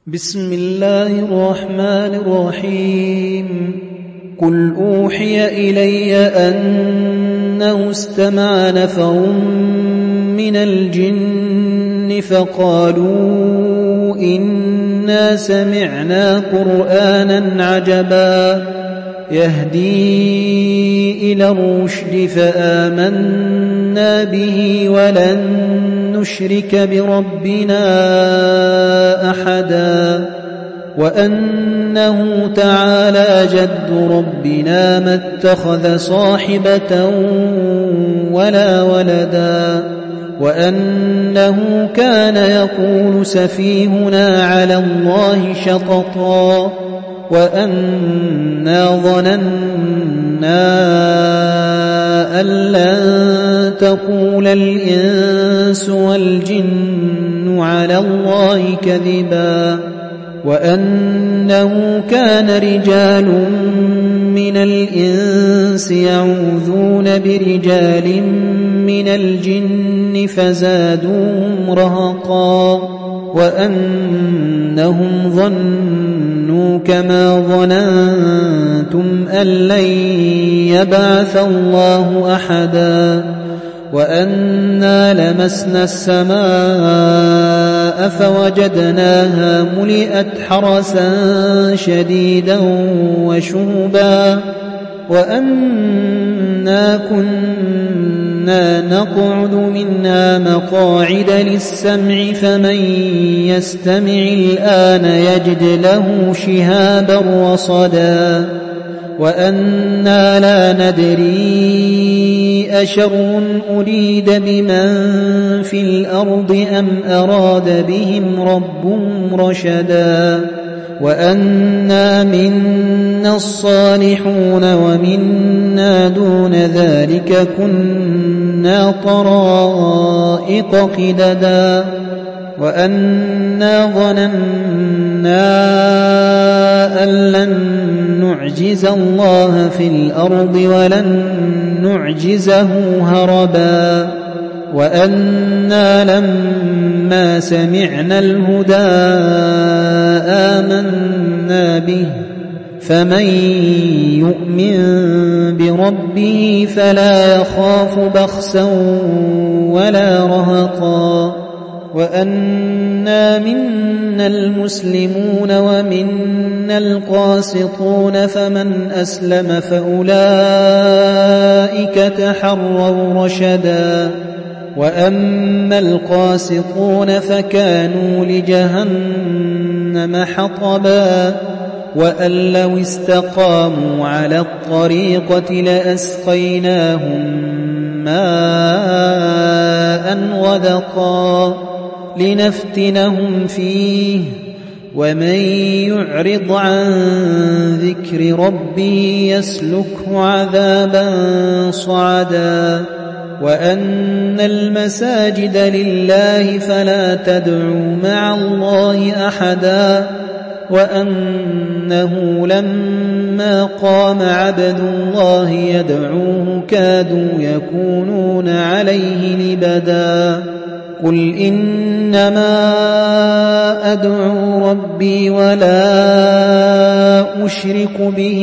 بسم الله الرحمن الرحيم قل أوحي إلي أنه استمع نفر من الجن فقالوا إنا سمعنا قرآنا عجبا يهدي إلى الرشد فآمنا به ولن نشرك بربنا أحدا وأنه تعالى جد ربنا ما اتخذ صاحبة ولا ولدا وأنه كان يقول سفيهنا على الله شططا وأنا ظننا أن لن تقول الإنس والجن على الله كذبا وأنه كان رجال من الإنس يعوذون برجال من الجن فزادوهم رهقا وأنهم ظنوا كما ظننتم أن لن يبعث الله أحدا وأنا لمسنا السماء فوجدناها ملئت حرسا شديدا وشهبا وأنا كنا نقعد منها مقاعد للسمع فمن يستمع الآن يجد له شهابا رصدا وأنا لا ندري أشر أريد بمن في الأرض أم أراد بهم ربهم رشدا وأنا منا الصالحون ومنا دون ذلك كنا طرائق قددا وأنا ظننا أن لن نعجز الله في الأرض ولن نعجزه هربا وأنا لما سمعنا الهدى آمنا به فمن يؤمن بربه فلا يخاف بخسا ولا رهقا وأنا منا المسلمون ومنا القاسطون فمن أسلم فأولئك تحروا رشدا وأما القاسطون فكانوا لجهنم حطبا وأن لو استقاموا على الطريقة لأسقيناهم ماء غدقا لنفتنهم فيه ومن يعرض عن ذكر ربه يسلكه عذابا صعدا وأن المساجد لله فلا تدعوا مع الله أحدا وأنه لما قام عبد الله يدعوه كادوا يكونون عليه لبدا قل إنما أدعو ربي ولا أشرك به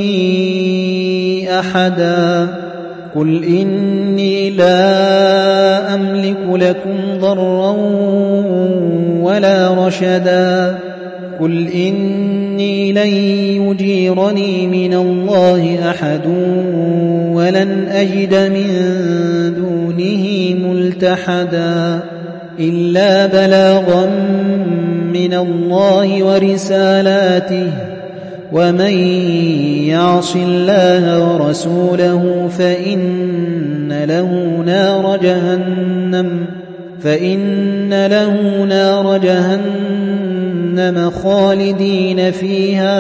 أحدا قل إني لا أملك لكم ضرا ولا رشدا قل إني لن يجيرني من الله أحد ولن أجد من دونه ملتحدا إلا بلاغا من الله ورسالاته ومن يعص الله ورسوله فإن له نار جهنم خالدين فيها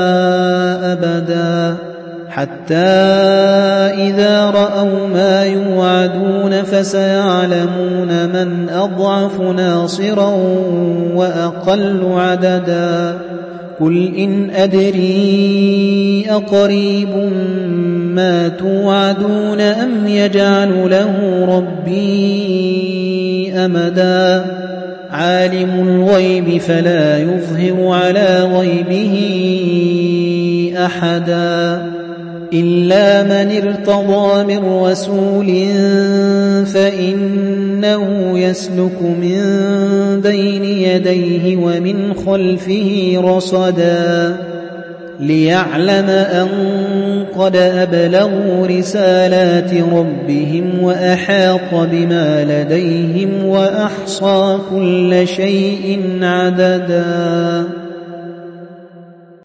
أبدا حتى إذا رأوا ما يوعدون فسيعلمون من أضعف ناصرا وأقل عددا قل إن أدري أقريب ما توعدون أم يجعل له ربي أمدا عالم الغيب فلا يظهر على غيبه أحدا إلا من ارتضى من رسول فإنه يسلك من بين يديه ومن خلفه رصدا ليعلم أن قد أبلغوا رسالات ربهم وأحاط بما لديهم وأحصى كل شيء عددا.